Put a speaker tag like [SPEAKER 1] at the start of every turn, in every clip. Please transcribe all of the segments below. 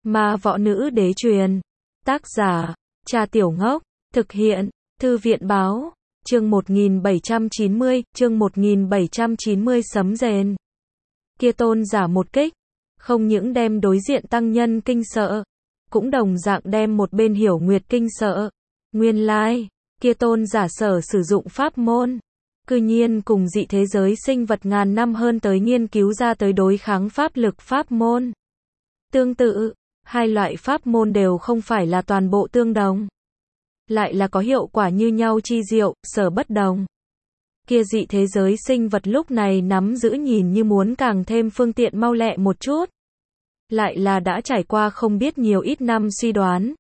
[SPEAKER 1] Ma Võ Nữ Đế Truyền. Tác giả, Cha Tiểu Ngốc. Thực hiện, Thư viện Báo. Chương 1790, chương 1790 sấm rền. Kia tôn giả một kích, không những đem đối diện tăng nhân kinh sợ, cũng đồng dạng đem một bên Hiểu Nguyệt kinh sợ. Nguyên lai, kia tôn giả sở sử dụng pháp môn, cư nhiên cùng dị thế giới sinh vật ngàn năm hơn tới nghiên cứu ra tới đối kháng pháp lực pháp môn. Tương tự, hai loại pháp môn đều không phải là toàn bộ tương đồng, lại là có hiệu quả như nhau chi diệu, sở bất đồng. Kia dị thế giới sinh vật lúc này nắm giữ nhìn như muốn càng thêm phương tiện mau lẹ một chút, lại là đã trải qua không biết nhiều ít năm suy đoán.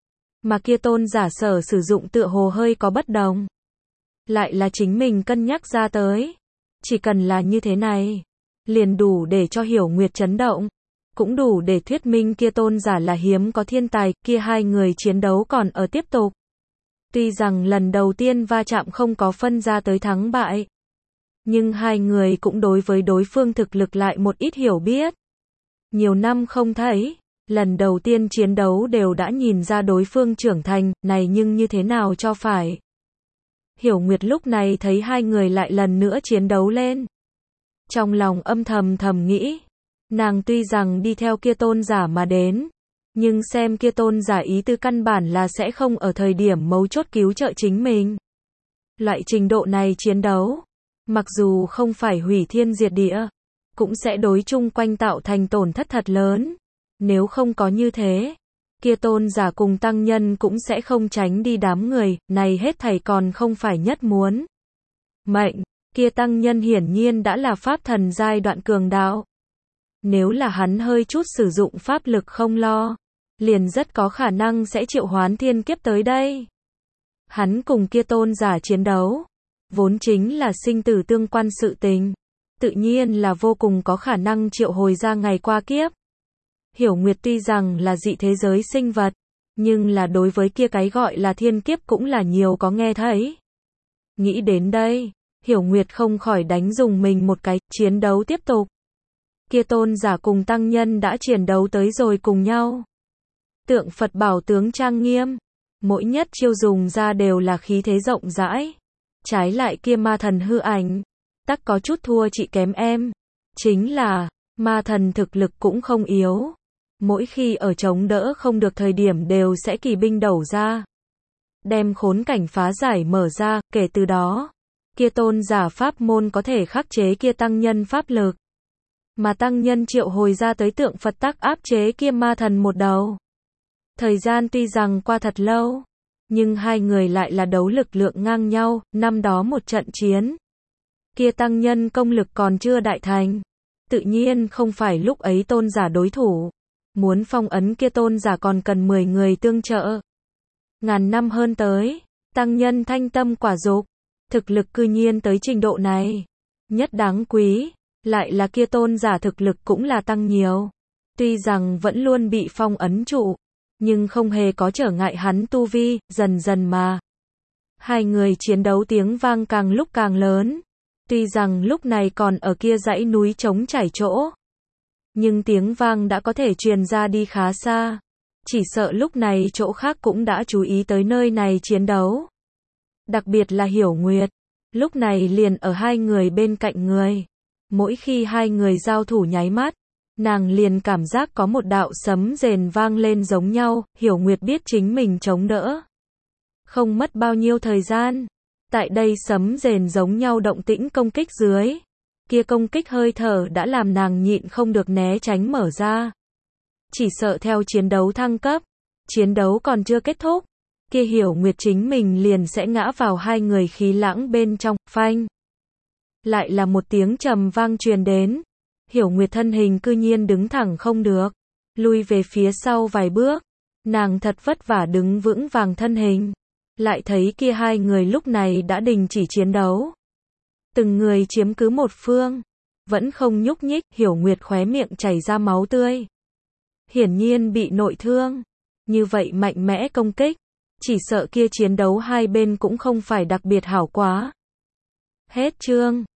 [SPEAKER 1] Mà kia tôn giả sở sử dụng tựa hồ hơi có bất đồng, lại là chính mình cân nhắc ra tới. Chỉ cần là như thế này, liền đủ để cho Hiểu Nguyệt chấn động, cũng đủ để thuyết minh kia tôn giả là hiếm có thiên tài. Kia hai người chiến đấu còn ở tiếp tục. Tuy rằng lần đầu tiên va chạm không có phân ra tới thắng bại, nhưng hai người cũng đối với đối phương thực lực lại một ít hiểu biết. Nhiều năm không thấy, lần đầu tiên chiến đấu đều đã nhìn ra đối phương trưởng thành, này nhưng như thế nào cho phải. Hiểu Nguyệt lúc này thấy hai người lại lần nữa chiến đấu lên, trong lòng âm thầm nghĩ, nàng tuy rằng đi theo kia tôn giả mà đến, nhưng xem kia tôn giả ý tư căn bản là sẽ không ở thời điểm mấu chốt cứu trợ chính mình. Loại trình độ này chiến đấu, mặc dù không phải hủy thiên diệt địa, cũng sẽ đối chung quanh tạo thành tổn thất thật lớn. Nếu không có như thế, kia tôn giả cùng tăng nhân cũng sẽ không tránh đi đám người, này hết thảy còn không phải nhất muốn. Mệnh, kia tăng nhân hiển nhiên đã là pháp thần giai đoạn cường đạo. Nếu là hắn hơi chút sử dụng pháp lực không lo, liền rất có khả năng sẽ triệu hoán thiên kiếp tới đây. Hắn cùng kia tôn giả chiến đấu, vốn chính là sinh tử tương quan sự tình, tự nhiên là vô cùng có khả năng triệu hồi ra ngày qua kiếp. Hiểu Nguyệt tuy rằng là dị thế giới sinh vật, nhưng là đối với kia cái gọi là thiên kiếp cũng là nhiều có nghe thấy. Nghĩ đến đây, Hiểu Nguyệt không khỏi đánh dùng mình một cái, chiến đấu tiếp tục. Kia tôn giả cùng tăng nhân đã chiến đấu tới rồi cùng nhau. Tượng Phật bảo tướng trang nghiêm, mỗi nhất chiêu dùng ra đều là khí thế rộng rãi. Trái lại kia ma thần hư ảnh, tắc có chút thua chị kém em. Chính là, ma thần thực lực cũng không yếu. Mỗi khi ở chống đỡ không được thời điểm đều sẽ kỳ binh đẩu ra, đem khốn cảnh phá giải mở ra. Kể từ đó, kia tôn giả pháp môn có thể khắc chế kia tăng nhân pháp lực, mà tăng nhân triệu hồi ra tới tượng Phật tắc áp chế kia ma thần một đầu. Thời gian tuy rằng qua thật lâu, nhưng hai người lại là đấu lực lượng ngang nhau. Năm đó một trận chiến, kia tăng nhân công lực còn chưa đại thành, tự nhiên không phải lúc ấy tôn giả đối thủ. Muốn phong ấn kia tôn giả còn cần 10 người tương trợ. Ngàn năm hơn tới, tăng nhân thanh tâm quả dục, thực lực cư nhiên tới trình độ này. Nhất đáng quý, lại là kia tôn giả thực lực cũng là tăng nhiều. Tuy rằng vẫn luôn bị phong ấn trụ, nhưng không hề có trở ngại hắn tu vi, dần dần mà. Hai người chiến đấu tiếng vang càng lúc càng lớn. Tuy rằng lúc này còn ở kia dãy núi trống trải chỗ, nhưng tiếng vang đã có thể truyền ra đi khá xa. Chỉ sợ lúc này chỗ khác cũng đã chú ý tới nơi này chiến đấu. Đặc biệt là Hiểu Nguyệt, lúc này liền ở hai người bên cạnh người. Mỗi khi hai người giao thủ nháy mắt, nàng liền cảm giác có một đạo sấm rền vang lên giống nhau. Hiểu Nguyệt biết chính mình chống đỡ không mất bao nhiêu thời gian. Tại đây sấm rền giống nhau động tĩnh công kích dưới, kia công kích hơi thở đã làm nàng nhịn không được né tránh mở ra. Chỉ sợ theo chiến đấu thăng cấp, chiến đấu còn chưa kết thúc, kia Hiểu Nguyệt chính mình liền sẽ ngã vào hai người khí lãng bên trong. Phanh, lại là một tiếng trầm vang truyền đến. Hiểu Nguyệt thân hình cư nhiên đứng thẳng không được, lui về phía sau vài bước. Nàng thật vất vả đứng vững vàng thân hình, lại thấy kia hai người lúc này đã đình chỉ chiến đấu, từng người chiếm cứ một phương, vẫn không nhúc nhích. Hiểu Nguyệt khóe miệng chảy ra máu tươi, hiển nhiên bị nội thương. Như vậy mạnh mẽ công kích, chỉ sợ kia chiến đấu hai bên cũng không phải đặc biệt hảo quá. Hết chương.